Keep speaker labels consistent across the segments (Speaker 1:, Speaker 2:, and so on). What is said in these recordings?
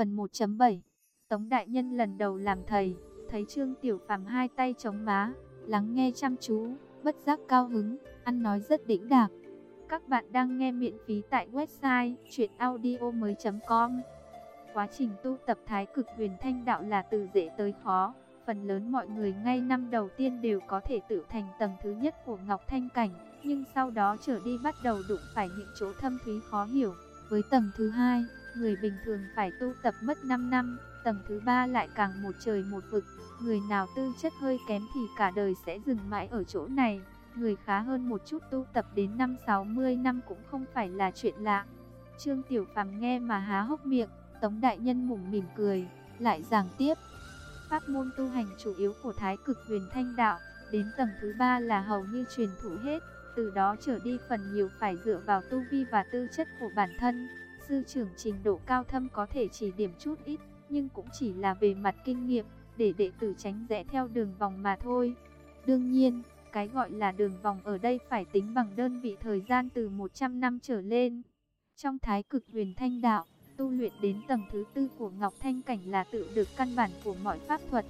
Speaker 1: Phần 1.7. Tống đại nhân lần đầu làm thầy, thấy Trương Tiểu Phàm hai tay chống má, lắng nghe chăm chú, bất giác cao hứng, ăn nói rất đĩnh đạc. Các bạn đang nghe miễn phí tại website chuyenaudio.com. Quá trình tu tập Thái Cực Huyền Thanh Đạo là từ dễ tới khó. Phần lớn mọi người ngay năm đầu tiên đều có thể tự thành tầng thứ nhất của Ngọc Thanh Cảnh, nhưng sau đó trở đi bắt đầu đụng phải những chỗ thâm thúy khó hiểu. Với tầng thứ hai, người bình thường phải tu tập mất 5 năm, tầng thứ ba lại càng một trời một vực. Người nào tư chất hơi kém thì cả đời sẽ dừng mãi ở chỗ này. Người khá hơn một chút tu tập đến 50-60 năm cũng không phải là chuyện lạ. Trương Tiểu Phàm nghe mà há hốc miệng. Tống đại nhân mỉm mỉm cười, lại giảng tiếp. Pháp môn tu hành chủ yếu của Thái Cực Huyền Thanh Đạo, đến tầng thứ ba là hầu như truyền thụ hết. Từ đó trở đi phần nhiều phải dựa vào tu vi và tư chất của bản thân. Sư trưởng trình độ cao thâm có thể chỉ điểm chút ít, nhưng cũng chỉ là về mặt kinh nghiệm, để đệ tử tránh rẽ theo đường vòng mà thôi. Đương nhiên, cái gọi là đường vòng ở đây phải tính bằng đơn vị thời gian từ 100 năm trở lên. Trong Thái Cực Huyền Thanh Đạo, tu luyện đến tầng thứ tư của Ngọc Thanh Cảnh là tự được căn bản của mọi pháp thuật.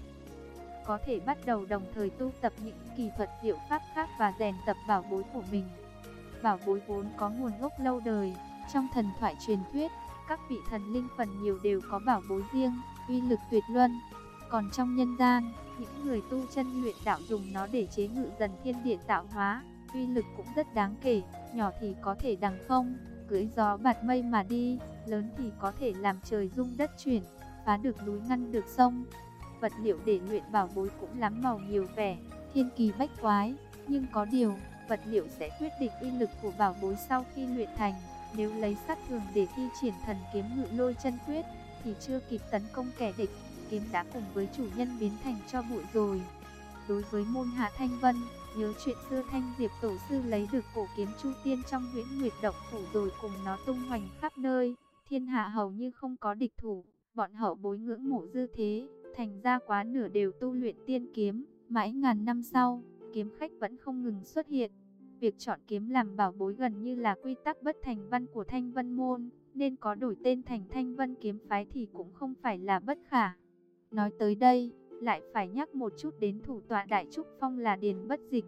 Speaker 1: Có thể bắt đầu đồng thời tu tập những kỳ thuật diệu pháp khác và rèn tập bảo bối của mình. Bảo bối vốn có nguồn gốc lâu đời, trong thần thoại truyền thuyết, các vị thần linh phần nhiều đều có bảo bối riêng, uy lực tuyệt luân. Còn trong nhân gian, những người tu chân luyện đạo dùng nó để chế ngự dần thiên địa tạo hóa, uy lực cũng rất đáng kể, nhỏ thì có thể đằng không, cưỡi gió bạt mây mà đi, lớn thì có thể làm trời rung đất chuyển, phá được núi ngăn được sông. Vật liệu để luyện bảo bối cũng lắm màu nhiều vẻ, thiên kỳ bách quái, nhưng có điều, vật liệu sẽ quyết định uy lực của bảo bối sau khi luyện thành. Nếu lấy sát thường để thi triển thần kiếm Ngự Lôi Chân Quyết, thì chưa kịp tấn công kẻ địch, kiếm đã cùng với chủ nhân biến thành tro bụi rồi. Đối với môn hạ Thanh Vân, nhớ chuyện xưa Thanh Diệp tổ sư lấy được cổ kiếm Chu Tiên trong Huyễn Nguyệt Động Phủ rồi cùng nó tung hoành khắp nơi, thiên hạ hầu như không có địch thủ. Bọn hậu bối ngưỡng mộ dư thế, thành ra quá nửa đều tu luyện tiên kiếm. Mãi ngàn năm sau, kiếm khách vẫn không ngừng xuất hiện. Việc chọn kiếm làm bảo bối gần như là quy tắc bất thành văn của Thanh Vân môn, nên có đổi tên thành Thanh Vân kiếm phái thì cũng không phải là bất khả. Nói tới đây, lại phải nhắc một chút đến thủ tọa Đại Trúc Phong là Điền Bất Dịch.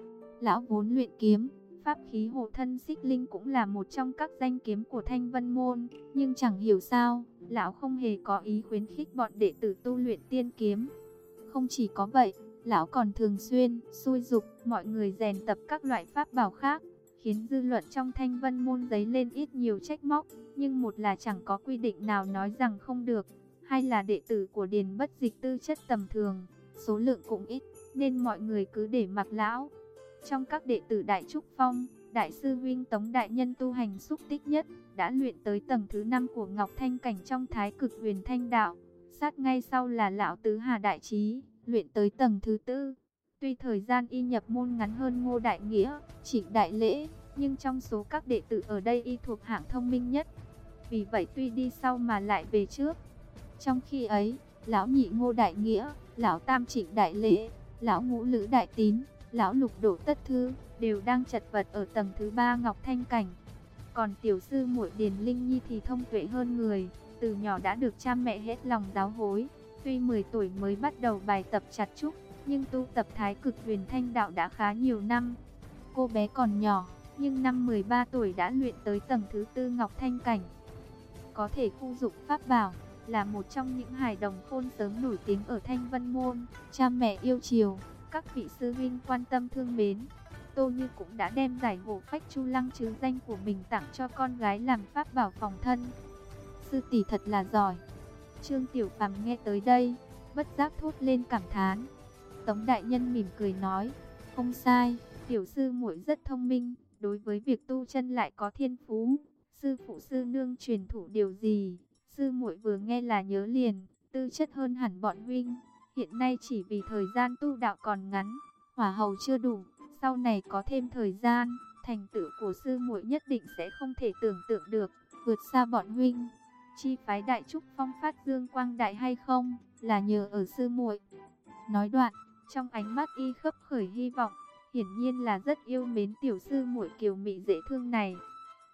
Speaker 1: Lão vốn luyện kiếm, pháp khí hộ thân xích linh cũng là một trong các danh kiếm của Thanh Vân môn, nhưng chẳng hiểu sao, lão không hề có ý khuyến khích bọn đệ tử tu luyện tiên kiếm. Không chỉ có vậy, lão còn thường xuyên xúi giục mọi người rèn tập các loại pháp bảo khác, khiến dư luận trong Thanh Vân môn dấy lên ít nhiều trách móc, nhưng một là chẳng có quy định nào nói rằng không được, hai là đệ tử của Điền Bất Dịch tư chất tầm thường, số lượng cũng ít, nên mọi người cứ để mặc lão. Trong các đệ tử Đại Trúc Phong, Đại sư huynh Tống đại nhân tu hành xúc tích nhất, đã luyện tới tầng thứ 5 của Ngọc Thanh Cảnh trong Thái Cực Huyền Thanh Đạo. Sát ngay sau là lão tứ Hà Đại Trí, luyện tới tầng thứ 4. Tuy thời gian y nhập môn ngắn hơn Ngô Đại Nghĩa, Trịnh Đại Lễ, nhưng trong số các đệ tử ở đây y thuộc hạng thông minh nhất. Vì vậy tuy đi sau mà lại về trước. Trong khi ấy, lão nhị Ngô Đại Nghĩa, lão tam Trịnh Đại Lễ, lão ngũ Lữ Đại Tín, lão lục Đỗ Tất Thư đều đang chật vật ở tầng thứ 3 Ngọc Thanh Cảnh. Còn tiểu sư muội Điền Linh Nhi thì thông tuệ hơn người, từ nhỏ đã được cha mẹ hết lòng giáo huấn. Tuy 10 tuổi mới bắt đầu bài tập chặt chúc, nhưng tu tập Thái Cực Huyền Thanh Đạo đã khá nhiều năm. Cô bé còn nhỏ, nhưng năm 13 tuổi đã luyện tới tầng thứ 4 Ngọc Thanh Cảnh. Có thể khu dụng pháp bảo, là một trong những hài đồng khôn sớm nổi tiếng ở Thanh Vân môn, cha mẹ yêu chiều, các vị sư huynh quan tâm thương mến. Tô Như cũng đã đem giải Hổ Phách Chu Lăng chứ danh của mình tặng cho con gái làm pháp bảo phòng thân. Sư tỷ thật là giỏi. Trương Tiểu Phàm nghe tới đây, bất giác thốt lên cảm thán. Tống đại nhân mỉm cười nói, không sai, tiểu sư muội rất thông minh, đối với việc tu chân lại có thiên phú. Sư phụ sư nương truyền thụ điều gì, sư muội vừa nghe là nhớ liền, tư chất hơn hẳn bọn huynh. Hiện nay chỉ vì thời gian tu đạo còn ngắn, hỏa hầu chưa đủ, sau này có thêm thời gian, thành tựu của sư muội nhất định sẽ không thể tưởng tượng được, vượt xa bọn huynh. Chi phái Đại Trúc Phong phát dương quang đại hay không, là nhờ ở sư muội. Nói đoạn, trong ánh mắt y khấp khởi hy vọng, hiển nhiên là rất yêu mến tiểu sư muội kiều mị dễ thương này.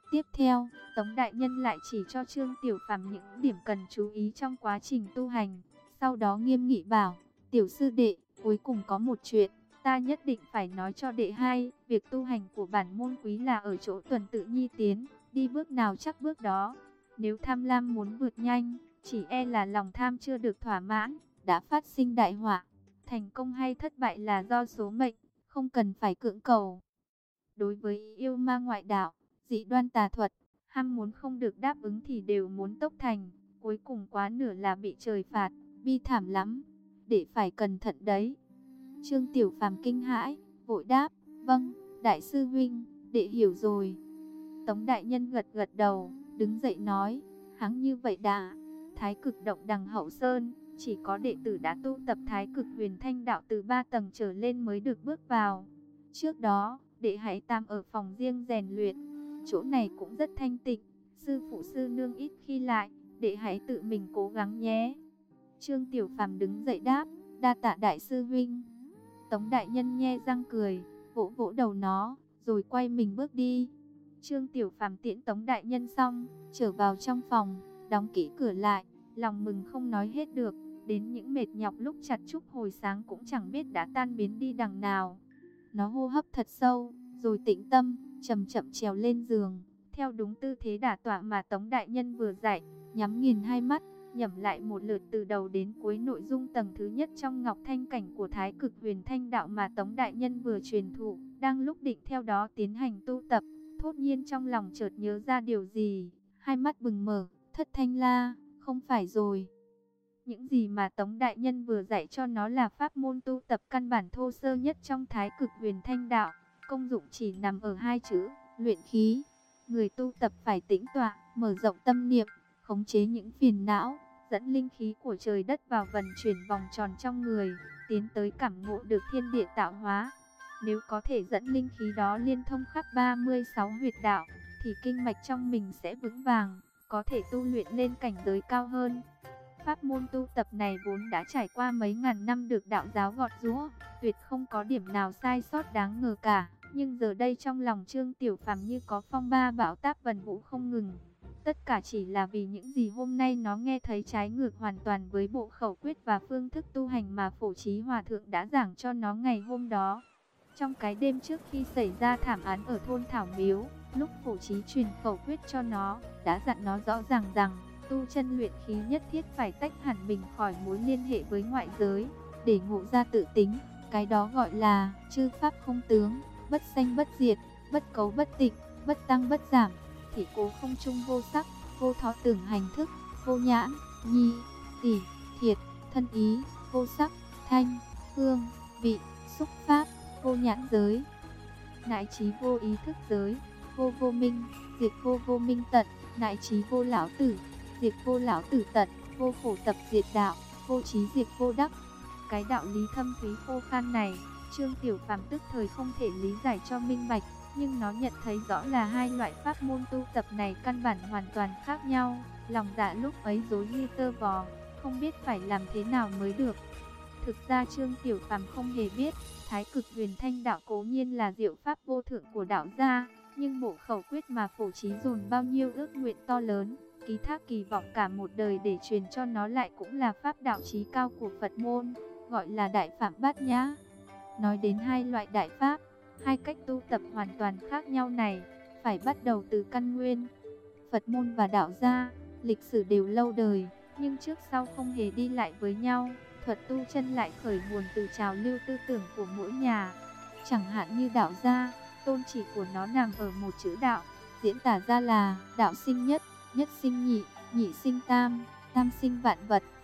Speaker 1: Tiếp theo, Tống Đại Nhân lại chỉ cho Trương Tiểu Phàm những điểm cần chú ý trong quá trình tu hành. Sau đó nghiêm nghị bảo, tiểu sư đệ, cuối cùng có một chuyện, ta nhất định phải nói cho đệ hay. Việc tu hành của bản môn quý là ở chỗ tuần tự nhi tiến, đi bước nào chắc bước đó. Nếu tham lam muốn vượt nhanh, chỉ e là lòng tham chưa được thỏa mãn, đã phát sinh đại họa. Thành công hay thất bại là do số mệnh, không cần phải cưỡng cầu. Đối với yêu ma ngoại đạo, dị đoan tà thuật, ham muốn không được đáp ứng thì đều muốn tốc thành, cuối cùng quá nửa là bị trời phạt, bi thảm lắm, để phải cẩn thận đấy. Trương Tiểu Phàm kinh hãi, vội đáp, vâng, đại sư huynh, đệ hiểu rồi. Tống Đại Nhân gật gật đầu, đứng dậy nói, hắng như vậy đã, Thái Cực Động đằng Hậu Sơn, chỉ có đệ tử đã tu tập Thái Cực Huyền Thanh Đạo từ 3 tầng trở lên mới được bước vào. Trước đó, đệ hãy tạm ở phòng riêng rèn luyện, chỗ này cũng rất thanh tịnh, sư phụ sư nương ít khi lại, đệ hãy tự mình cố gắng nhé. Trương Tiểu Phàm đứng dậy đáp, đa tạ đại sư huynh. Tống Đại Nhân nhe răng cười, vỗ vỗ đầu nó, rồi quay mình bước đi. Trương Tiểu Phàm tiễn Tống Đại Nhân xong, trở vào trong phòng, đóng kỹ cửa lại, lòng mừng không nói hết được, đến những mệt nhọc lúc chặt trúc hồi sáng cũng chẳng biết đã tan biến đi đằng nào. Nó hô hấp thật sâu, rồi tĩnh tâm, chậm chậm trèo lên giường, theo đúng tư thế đả tọa mà Tống Đại Nhân vừa dạy, nhắm nghiền hai mắt, nhẩm lại một lượt từ đầu đến cuối nội dung tầng thứ nhất trong Ngọc Thanh Cảnh của Thái Cực Huyền Thanh Đạo mà Tống Đại Nhân vừa truyền thụ. Đang lúc định theo đó tiến hành tu tập, thốt nhiên trong lòng chợt nhớ ra điều gì, hai mắt bừng mở, thất thanh la, không phải rồi. Những gì mà Tống Đại Nhân vừa dạy cho nó là pháp môn tu tập căn bản thô sơ nhất trong Thái Cực Huyền Thanh Đạo, công dụng chỉ nằm ở hai chữ, luyện khí. Người tu tập phải tĩnh tọa, mở rộng tâm niệm, khống chế những phiền não, dẫn linh khí của trời đất vào vận chuyển vòng tròn trong người, tiến tới cảm ngộ được thiên địa tạo hóa. Nếu có thể dẫn linh khí đó liên thông khắp 36 huyệt đạo, thì kinh mạch trong mình sẽ vững vàng, có thể tu luyện lên cảnh giới cao hơn. Pháp môn tu tập này vốn đã trải qua mấy ngàn năm được đạo giáo gọt giũa, tuyệt không có điểm nào sai sót đáng ngờ cả. Nhưng giờ đây trong lòng Trương Tiểu Phàm như có phong ba bão táp vần vũ không ngừng. Tất cả chỉ là vì những gì hôm nay nó nghe thấy trái ngược hoàn toàn với bộ khẩu quyết và phương thức tu hành mà Phổ Chí Hòa Thượng đã giảng cho nó ngày hôm đó. Trong cái đêm trước khi xảy ra thảm án ở thôn Thảo Miếu, lúc Phổ Chí truyền khẩu quyết cho nó, đã dặn nó rõ ràng rằng tu chân luyện khí nhất thiết phải tách hẳn mình khỏi mối liên hệ với ngoại giới, để ngộ ra tự tính. Cái đó gọi là chư pháp không tướng, bất sanh bất diệt, bất cấu bất tịnh, bất tăng bất giảm, thị cố không trung vô sắc, vô thọ tưởng hành thức, vô nhãn, nhi, tỷ, thiệt, thân ý, vô sắc, thanh, hương, vị, xúc pháp, vô nhãn giới, nại trí vô ý thức giới, vô vô minh, diệt vô vô minh tận, nại trí vô lão tử, diệt vô lão tử tận, vô khổ tập diệt đạo, vô trí diệt vô đắc. Cái đạo lý thâm thúy khô khan này, Trương Tiểu Phàm tức thời không thể lý giải cho minh bạch, nhưng nó nhận thấy rõ là hai loại pháp môn tu tập này căn bản hoàn toàn khác nhau. Lòng dạ lúc ấy rối như tơ vò, không biết phải làm thế nào mới được. Thực ra Trương Tiểu Phàm không hề biết, Thái Cực Huyền Thanh Đạo cố nhiên là diệu pháp vô thượng của đạo gia, nhưng bộ khẩu quyết mà Phổ Chí dồn bao nhiêu ước nguyện to lớn, ký thác kỳ vọng cả một đời để truyền cho nó lại cũng là pháp đạo chí cao của Phật môn, gọi là Đại Phạm Bát Nhã. Nói đến hai loại đại pháp, hai cách tu tập hoàn toàn khác nhau này, phải bắt đầu từ căn nguyên. Phật môn và đạo gia, lịch sử đều lâu đời, nhưng trước sau không hề đi lại với nhau. Thuật tu chân lại khởi nguồn từ trào lưu tư tưởng của mỗi nhà. Chẳng hạn như đạo gia, tôn chỉ của nó nằm ở một chữ đạo, diễn tả ra là đạo sinh nhất, nhất sinh nhị, nhị sinh tam, tam sinh vạn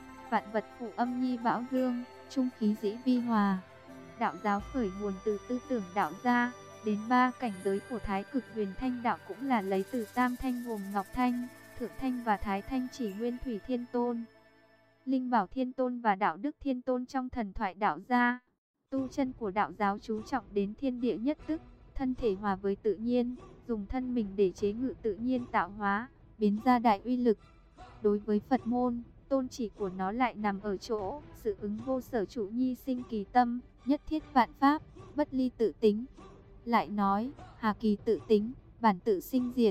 Speaker 1: vật phụ âm nhi bão dương, trung khí dĩ vi hòa. Đạo giáo khởi nguồn từ tư tưởng đạo gia, đến ba cảnh giới của Thái Cực Huyền Thanh Đạo cũng là lấy từ tam thanh gồm Ngọc Thanh, Thượng Thanh và Thái Thanh chỉ nguyên Thủy Thiên Tôn, Linh Bảo Thiên Tôn và Đạo Đức Thiên Tôn trong thần thoại đạo gia. Tu chân của đạo giáo chú trọng đến thiên địa nhất tức, thân thể hòa với tự nhiên, dùng thân mình để chế ngự tự nhiên tạo hóa, biến ra đại uy lực. Đối với Phật môn, tôn chỉ của nó lại nằm ở chỗ sự ứng vô sở trụ nhi sinh kỳ tâm, nhất thiết vạn pháp, bất ly tự tính. Lại nói, hà kỳ tự tính, bản tự sinh diệt.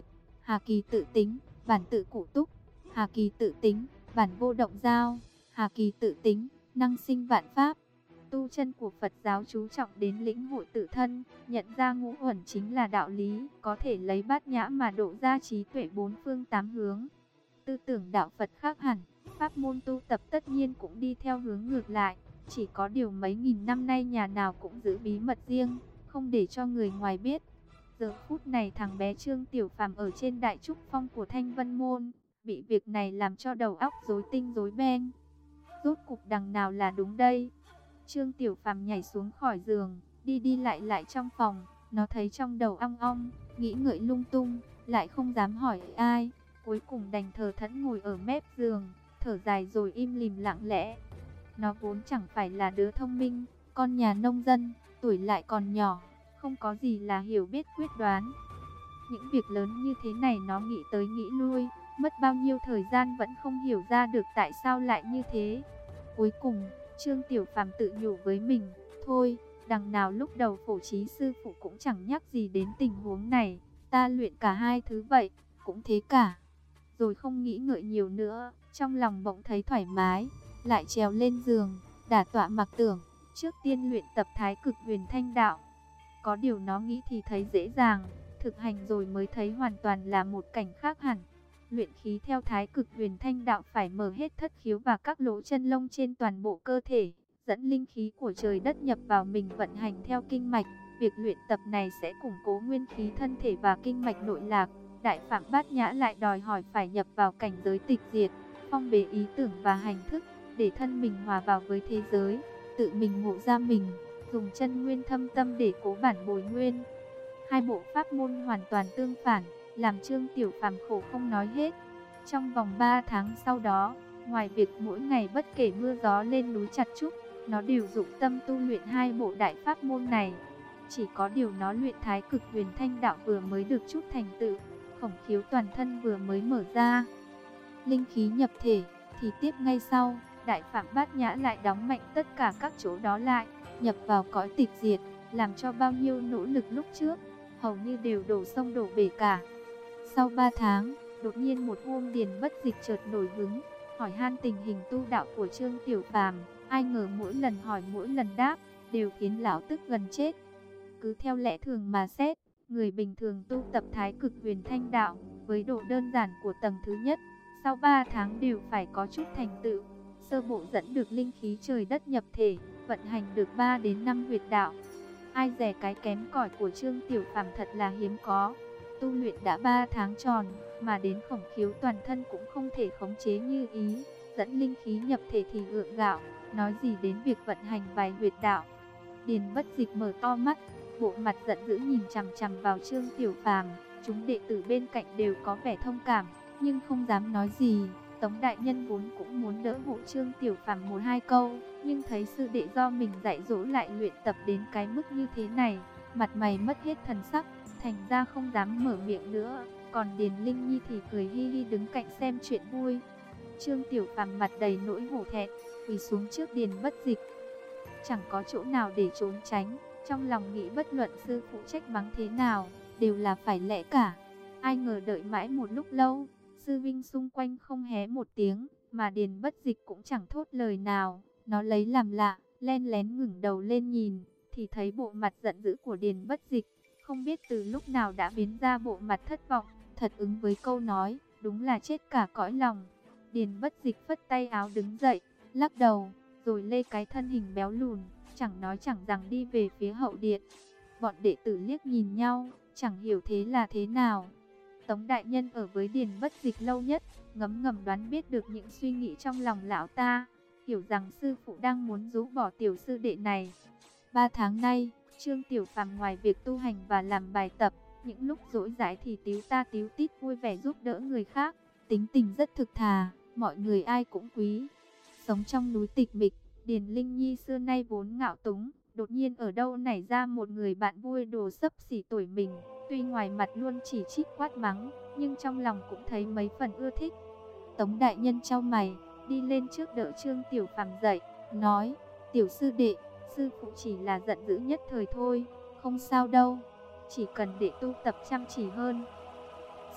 Speaker 1: Hà Kỳ tự tính, bản tự cụ túc. Hà Kỳ tự tính, bản vô động giao. Hà Kỳ tự tính, năng sinh vạn pháp. Tu chân của Phật giáo chú trọng đến lĩnh hội tự thân, nhận ra ngũ uẩn chính là đạo lý, có thể lấy bát nhã mà độ ra trí tuệ bốn phương tám hướng. Tư tưởng đạo Phật khác hẳn, pháp môn tu tập tất nhiên cũng đi theo hướng ngược lại. Chỉ có điều mấy nghìn năm nay nhà nào cũng giữ bí mật riêng, không để cho người ngoài biết. Giờ phút này thằng bé Trương Tiểu Phàm ở trên đại trúc phong của Thanh Vân Môn, bị việc này làm cho đầu óc rối tinh rối beng. Rốt cục đằng nào là đúng đây? Trương Tiểu Phàm nhảy xuống khỏi giường, đi đi lại lại trong phòng, nó thấy trong đầu ong ong, nghĩ ngợi lung tung, lại không dám hỏi ai, cuối cùng đành thờ thẫn ngồi ở mép giường, thở dài rồi im lìm lặng lẽ. Nó vốn chẳng phải là đứa thông minh, con nhà nông dân, tuổi lại còn nhỏ, không có gì là hiểu biết quyết đoán. Những việc lớn như thế này nó nghĩ tới nghĩ lui, mất bao nhiêu thời gian vẫn không hiểu ra được tại sao lại như thế. Cuối cùng, Trương Tiểu Phàm tự nhủ với mình, thôi, đằng nào lúc đầu Phổ Trí sư phụ cũng chẳng nhắc gì đến tình huống này, ta luyện cả hai thứ vậy, cũng thế cả. Rồi không nghĩ ngợi nhiều nữa, trong lòng bỗng thấy thoải mái, lại trèo lên giường, đả tọa mặc tưởng, trước tiên luyện tập Thái Cực Huyền Thanh Đạo. Có điều nó nghĩ thì thấy dễ dàng, thực hành rồi mới thấy hoàn toàn là một cảnh khác hẳn. Luyện khí theo Thái Cực Huyền Thanh Đạo phải mở hết thất khiếu và các lỗ chân lông trên toàn bộ cơ thể, dẫn linh khí của trời đất nhập vào mình vận hành theo kinh mạch. Việc luyện tập này sẽ củng cố nguyên khí thân thể và kinh mạch nội lạc. Đại Phạm Bát Nhã lại đòi hỏi phải nhập vào cảnh giới tịch diệt, phong bế ý tưởng và hành thức, để thân mình hòa vào với thế giới, tự mình ngộ ra mình, dùng chân nguyên thâm tâm để cố bản bồi nguyên. Hai bộ pháp môn hoàn toàn tương phản, làm Trương Tiểu Phàm khổ không nói hết. Trong vòng 3 tháng sau đó, ngoài việc mỗi ngày bất kể mưa gió lên núi chặt trúc, nó đều dụng tâm tu luyện hai bộ đại pháp môn này. Chỉ có điều nó luyện Thái Cực Huyền Thanh Đạo vừa mới được chút thành tựu, khổng khiếu toàn thân vừa mới mở ra, linh khí nhập thể, thì tiếp ngay sau, Đại Phạm Bát Nhã lại đóng mạnh tất cả các chỗ đó lại, nhập vào cõi tịch diệt, làm cho bao nhiêu nỗ lực lúc trước hầu như đều đổ sông đổ bể cả. Sau 3 tháng, đột nhiên một hôm Điền Bất Dịch chợt nổi hứng, hỏi han tình hình tu đạo của Trương Tiểu Phàm. Ai ngờ mỗi lần hỏi mỗi lần đáp, đều khiến lão tức gần chết. Cứ theo lẽ thường mà xét, người bình thường tu tập Thái Cực Huyền Thanh Đạo, với độ đơn giản của tầng thứ nhất, sau 3 tháng đều phải có chút thành tựu. Sơ bộ dẫn được linh khí trời đất nhập thể, vận hành được 3 đến 5 huyệt đạo. Ai dè cái kém cỏi của Trương Tiểu Phàm thật là hiếm có. Tu luyện đã 3 tháng tròn, mà đến khổng khiếu toàn thân cũng không thể khống chế như ý, dẫn linh khí nhập thể thì gượng gạo, nói gì đến việc vận hành vài huyệt đạo. Điền Bất Dịch mở to mắt, bộ mặt giận dữ nhìn chằm chằm vào Trương Tiểu Phàm. Chúng đệ tử bên cạnh đều có vẻ thông cảm, nhưng không dám nói gì. Tống đại nhân vốn cũng muốn đỡ hộ Trương Tiểu Phàm một hai câu, nhưng thấy sư đệ do mình dạy dỗ lại luyện tập đến cái mức như thế này, mặt mày mất hết thần sắc, thành ra không dám mở miệng nữa. Còn Điền Linh Nhi thì cười hi hi đứng cạnh xem chuyện vui. Trương Tiểu Phàm mặt đầy nỗi hổ thẹn, quỳ xuống trước Điền Bất Dịch, chẳng có chỗ nào để trốn tránh, trong lòng nghĩ bất luận sư phụ trách mắng thế nào, đều là phải lẽ cả. Ai ngờ đợi mãi một lúc lâu, sư vinh xung quanh không hé một tiếng, mà Điền Bất Dịch cũng chẳng thốt lời nào. Nó lấy làm lạ, len lén ngẩng đầu lên nhìn, thì thấy bộ mặt giận dữ của Điền Bất Dịch, không biết từ lúc nào đã biến ra bộ mặt thất vọng, thật ứng với câu nói, đúng là chết cả cõi lòng. Điền Bất Dịch phất tay áo đứng dậy, lắc đầu, rồi lê cái thân hình béo lùn, chẳng nói chẳng rằng đi về phía hậu điện. Bọn đệ tử liếc nhìn nhau, chẳng hiểu thế là thế nào. Tống đại nhân ở với Điền Bất Dịch lâu nhất, ngấm ngầm đoán biết được những suy nghĩ trong lòng lão ta, hiểu rằng sư phụ đang muốn rũ bỏ tiểu sư đệ này. 3 tháng nay, Trương Tiểu Phàm ngoài việc tu hành và làm bài tập, những lúc rỗi rãi thì tíu ta tíu tít vui vẻ giúp đỡ người khác, tính tình rất thực thà, mọi người ai cũng quý. Sống trong núi tịch mịch, Điền Linh Nhi xưa nay vốn ngạo túng, đột nhiên ở đâu nảy ra một người bạn vui đồ xấp xỉ tuổi mình, tuy ngoài mặt luôn chỉ trích quát mắng, nhưng trong lòng cũng thấy mấy phần ưa thích. Tống đại nhân chau mày, đi lên trước đỡ Trương Tiểu Phàm dậy, nói: "Tiểu sư đệ, sư phụ chỉ là giận dữ nhất thời thôi, không sao đâu, chỉ cần đệ tu tập chăm chỉ hơn,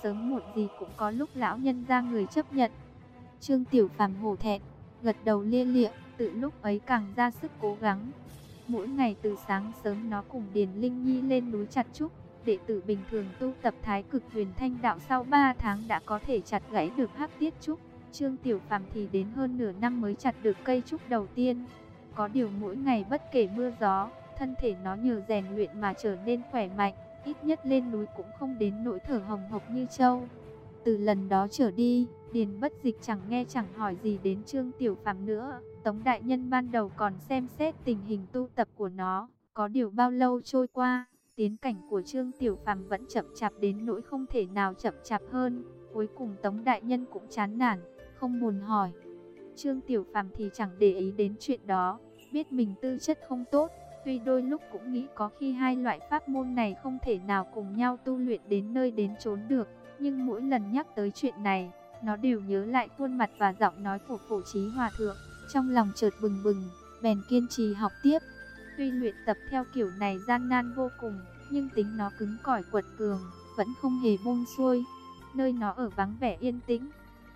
Speaker 1: sớm muộn gì cũng có lúc lão nhân ra người chấp nhận. Trương Tiểu Phàm hổ thẹn, gật đầu lia lịa, từ lúc ấy càng ra sức cố gắng. Mỗi ngày từ sáng sớm nó cùng Điền Linh Nhi lên núi chặt trúc. Đệ tử bình thường tu tập Thái Cực Huyền Thanh Đạo sau 3 tháng đã có thể chặt gãy được hắc tiết trúc. Trương Tiểu Phàm thì đến hơn nửa năm mới chặt được cây trúc đầu tiên. Có điều mỗi ngày bất kể mưa gió, thân thể nó nhờ rèn luyện mà trở nên khỏe mạnh, ít nhất lên núi cũng không đến nỗi thở hồng hộc như trâu. Từ lần đó trở đi, Điền Bất Dịch chẳng nghe chẳng hỏi gì đến Trương Tiểu Phàm nữa. Tống đại nhân ban đầu còn xem xét tình hình tu tập của nó, có điều bao lâu trôi qua, tiến cảnh của Trương Tiểu Phàm vẫn chậm chạp đến nỗi không thể nào chậm chạp hơn. Cuối cùng Tống đại nhân cũng chán nản, không buồn hỏi. Trương Tiểu Phàm thì chẳng để ý đến chuyện đó, biết mình tư chất không tốt, tuy đôi lúc cũng nghĩ có khi hai loại pháp môn này không thể nào cùng nhau tu luyện đến nơi đến chốn được, nhưng mỗi lần nhắc tới chuyện này, nó đều nhớ lại khuôn mặt và giọng nói của Phổ Trí Hòa thượng, trong lòng chợt bừng bừng, bèn kiên trì học tiếp. Tuy luyện tập theo kiểu này gian nan vô cùng, nhưng tính nó cứng cỏi quật cường, vẫn không hề buông xuôi. Nơi nó ở vắng vẻ yên tĩnh.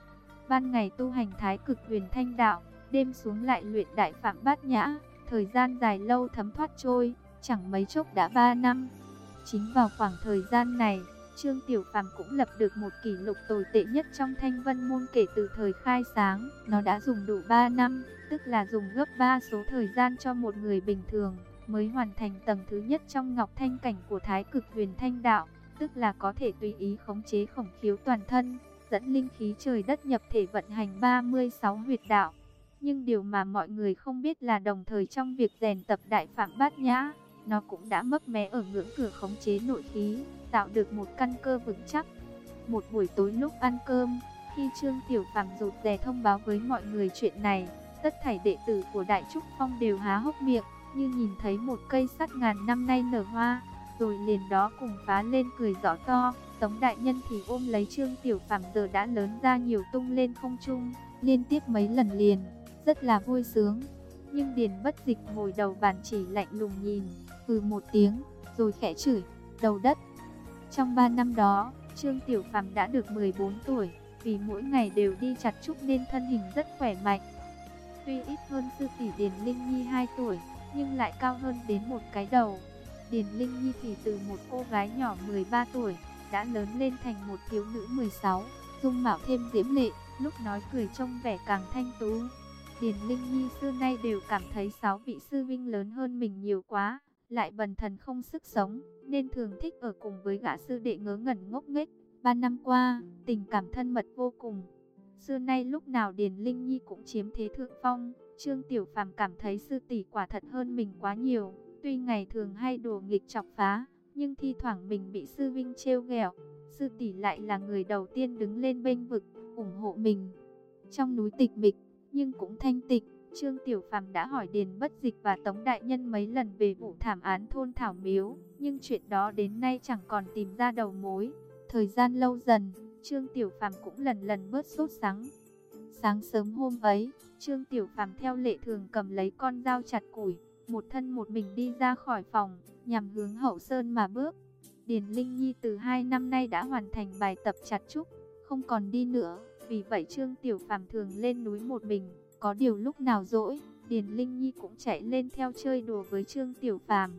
Speaker 1: Ban ngày tu hành Thái Cực Huyền Thanh Đạo, đêm xuống lại luyện Đại Phạm Bát Nhã, thời gian dài lâu thấm thoát trôi, chẳng mấy chốc đã 3 năm. Chính vào khoảng thời gian này, Trương Tiểu Phàm cũng lập được một kỷ lục tồi tệ nhất trong Thanh Vân môn kể từ thời khai sáng. Nó đã dùng đủ 3 năm, tức là dùng gấp 3 số thời gian cho một người bình thường, mới hoàn thành tầng thứ nhất trong Ngọc Thanh cảnh của Thái Cực Huyền Thanh Đạo, tức là có thể tùy ý khống chế khổng khiếu toàn thân, dẫn linh khí trời đất nhập thể vận hành 36 huyệt đạo. Nhưng điều mà mọi người không biết là đồng thời trong việc rèn tập Đại Phạm Bát Nhã, nó cũng đã mấp mé ở ngưỡng cửa khống chế nội khí, tạo được một căn cơ vững chắc. Một buổi tối lúc ăn cơm, khi Trương Tiểu Phàm rụt rè thông báo với mọi người chuyện này, tất thảy đệ tử của Đại Trúc Phong đều há hốc miệng, như nhìn thấy một cây sắt ngàn năm nay nở hoa, rồi liền đó cùng phá lên cười rõ to. Tống đại nhân thì ôm lấy Trương Tiểu Phàm giờ đã lớn ra nhiều tung lên không trung, liên tiếp mấy lần liền, rất là vui sướng. Nhưng Điền Bất Dịch ngồi đầu bàn chỉ lạnh lùng nhìn, hừ một tiếng, rồi khẽ chửi, đầu đất. Trong 3 năm đó, Trương Tiểu Phàm đã được 14 tuổi, vì mỗi ngày đều đi chặt trúc nên thân hình rất khỏe mạnh. Tuy ít hơn sư tỷ Điền Linh Nhi 2 tuổi, nhưng lại cao hơn đến một cái đầu. Điền Linh Nhi thì từ một cô gái nhỏ 13 tuổi, đã lớn lên thành một thiếu nữ 16, dung mạo thêm diễm lệ, lúc nói cười trông vẻ càng thanh tú. Điền Linh Nhi xưa nay đều cảm thấy 6 vị sư vinh lớn hơn mình nhiều quá, lại bần thần không sức sống, nên thường thích ở cùng với gã sư đệ ngớ ngẩn ngốc nghếch. 3 năm qua, tình cảm thân mật vô cùng. Xưa nay lúc nào Điền Linh Nhi cũng chiếm thế thượng phong. Trương Tiểu Phàm cảm thấy sư tỷ quả thật hơn mình quá nhiều. Tuy ngày thường hay đùa nghịch chọc phá, nhưng thi thoảng mình bị sư vinh trêu ghẹo, sư tỷ lại là người đầu tiên đứng lên bênh vực, ủng hộ mình. Trong núi tịch mịch, nhưng cũng thanh tịch, Trương Tiểu Phàm đã hỏi Điền Bất Dịch và Tống đại nhân mấy lần về vụ thảm án thôn Thảo Miếu, nhưng chuyện đó đến nay chẳng còn tìm ra đầu mối. Thời gian lâu dần, Trương Tiểu Phàm cũng lần lần bớt sốt sắng. Sáng sớm hôm ấy, Trương Tiểu Phàm theo lệ thường cầm lấy con dao chặt củi, một thân một mình đi ra khỏi phòng, nhằm hướng Hậu Sơn mà bước. Điền Linh Nhi từ 2 năm nay đã hoàn thành bài tập chặt trúc, không còn đi nữa, vì vậy Trương Tiểu Phàm thường lên núi một mình. Có điều lúc nào rỗi, Điền Linh Nhi cũng chạy lên theo chơi đùa với Trương Tiểu Phàm.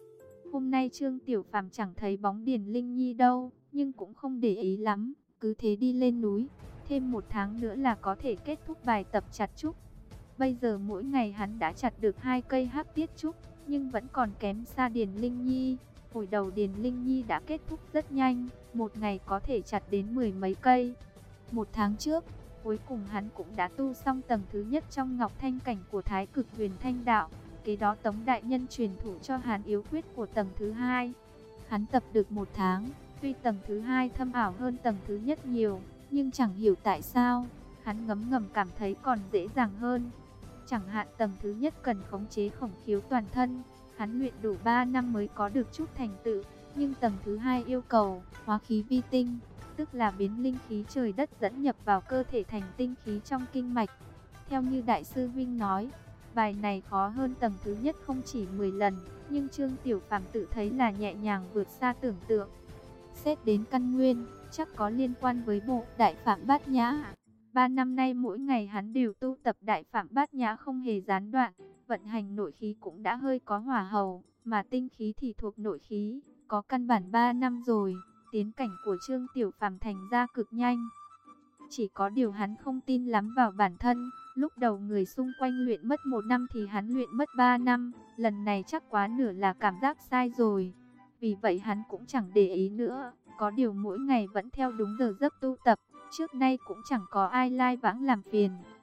Speaker 1: Hôm nay Trương Tiểu Phàm chẳng thấy bóng Điền Linh Nhi đâu, nhưng cũng không để ý lắm, cứ thế đi lên núi. Thêm 1 tháng nữa là có thể kết thúc bài tập chặt trúc. Bây giờ mỗi ngày hắn đã chặt được 2 cây hắc tiết trúc, nhưng vẫn còn kém xa Điền Linh Nhi. Hồi đầu Điền Linh Nhi đã kết thúc rất nhanh, một ngày có thể chặt đến 10 mấy cây. 1 tháng trước, cuối cùng hắn cũng đã tu xong tầng thứ nhất trong Ngọc Thanh cảnh của Thái Cực Huyền Thanh Đạo. Kế đó Tống đại nhân truyền thụ cho hắn yếu quyết của tầng thứ 2. Hắn tập được 1 tháng, tuy tầng thứ 2 thâm ảo hơn tầng thứ nhất nhiều, nhưng chẳng hiểu tại sao, hắn ngấm ngầm cảm thấy còn dễ dàng hơn. Chẳng hạn tầng thứ nhất cần khống chế khổng khiếu toàn thân, hắn luyện đủ 3 năm mới có được chút thành tựu, nhưng tầng thứ 2 yêu cầu hóa khí vi tinh, tức là biến linh khí trời đất dẫn nhập vào cơ thể thành tinh khí trong kinh mạch. Theo như Đại sư Vinh nói, bài này khó hơn tầng thứ nhất không chỉ 10 lần, nhưng Trương Tiểu Phàm tự thấy là nhẹ nhàng vượt xa tưởng tượng. Xét đến căn nguyên, chắc có liên quan với bộ Đại Phạm Bát Nhã. 3 năm nay mỗi ngày hắn đều tu tập Đại Phạm Bát Nhã không hề gián đoạn, vận hành nội khí cũng đã hơi có hỏa hầu, mà tinh khí thì thuộc nội khí, có căn bản 3 năm rồi, tiến cảnh của Trương Tiểu Phàm thành ra cực nhanh. Chỉ có điều hắn không tin lắm vào bản thân, lúc đầu người xung quanh luyện mất 1 năm thì hắn luyện mất 3 năm, lần này chắc quá nửa là cảm giác sai rồi. Vì vậy hắn cũng chẳng để ý nữa, có điều mỗi ngày vẫn theo đúng giờ giấc tu tập, trước nay cũng chẳng có ai lai vãng làm phiền.